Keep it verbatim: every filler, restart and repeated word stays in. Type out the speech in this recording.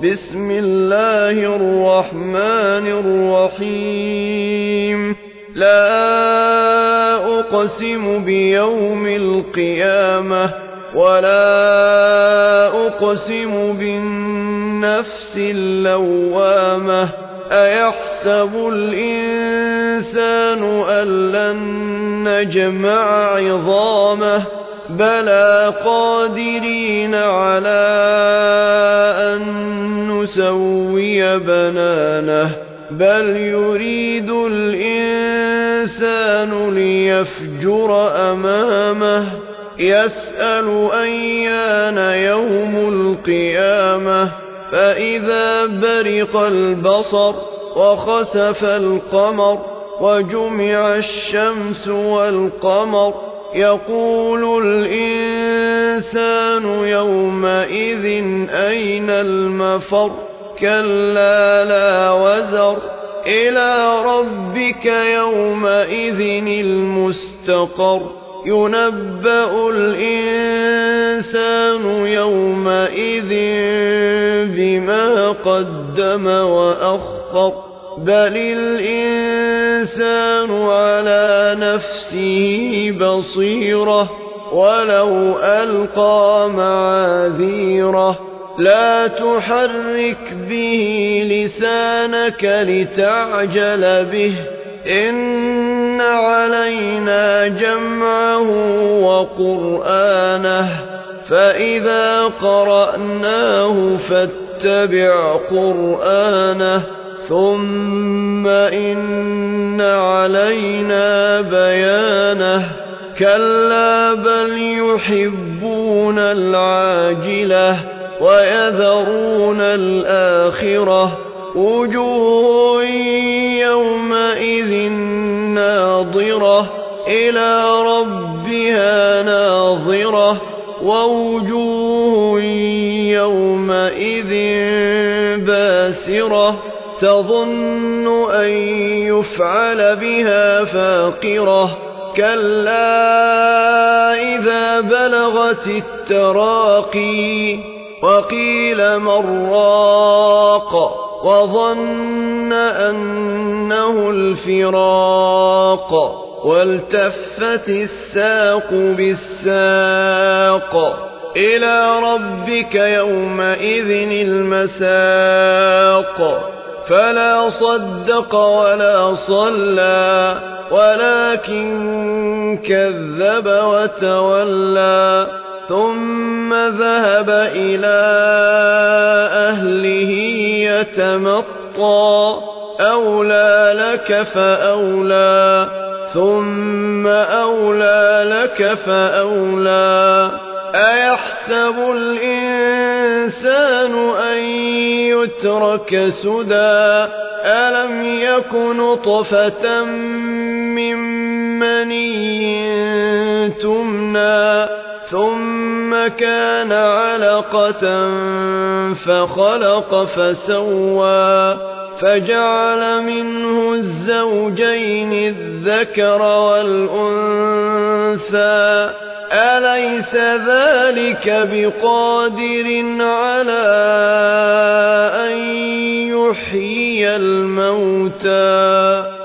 بسم الله الرحمن الرحيم لا أقسم بيوم القيامة ولا أقسم بالنفس اللوامة أيحسب الإنسان أن لن نجمع عظامه بلى قادرين على أن نسوي بنانه بل يريد الإنسان ليفجر أمامه يسأل أيان يوم القيامة فإذا برق البصر وخسف القمر وجمع الشمس والقمر يقول الإنسان يومئذ أين المفر كلا لا وزر إلى ربك يومئذ المستقر ينبأ الإنسان يومئذ بما قدم وأخر بل الإنسان على نفسه بصيرة ولو ألقى معاذيره لا تحرك به لسانك لتعجل به إن علينا جمعه وقرآنه فإذا قرأناه فاتبع قرآنه ثم إن علينا بيانه كلا بل يحبون العاجلة ويذرون الآخرة وجوه يومئذ ناظرة إلى ربها ناظرة ووجوه يومئذ باسرة تظن أن يفعل بها فاقرة كلا إذا بلغت التراقي وقيل من راق وظن أنه الفراق والتفت الساق بالساق إلى ربك يومئذ المساق فلا صدق ولا صلى ولكن كذب وتولى ثم ذهب إلى أهله يتمطى أولى لك فأولى ثم أولى لك فأولى أيحسب الإنسان أن يترك سدى ألم يك نطفة من مني تمنى ثم كان علقة فخلق فسوى فجعل منه الزوجين الذكر والأنثى أليس ذلك بقادر على أن يحيي الموتى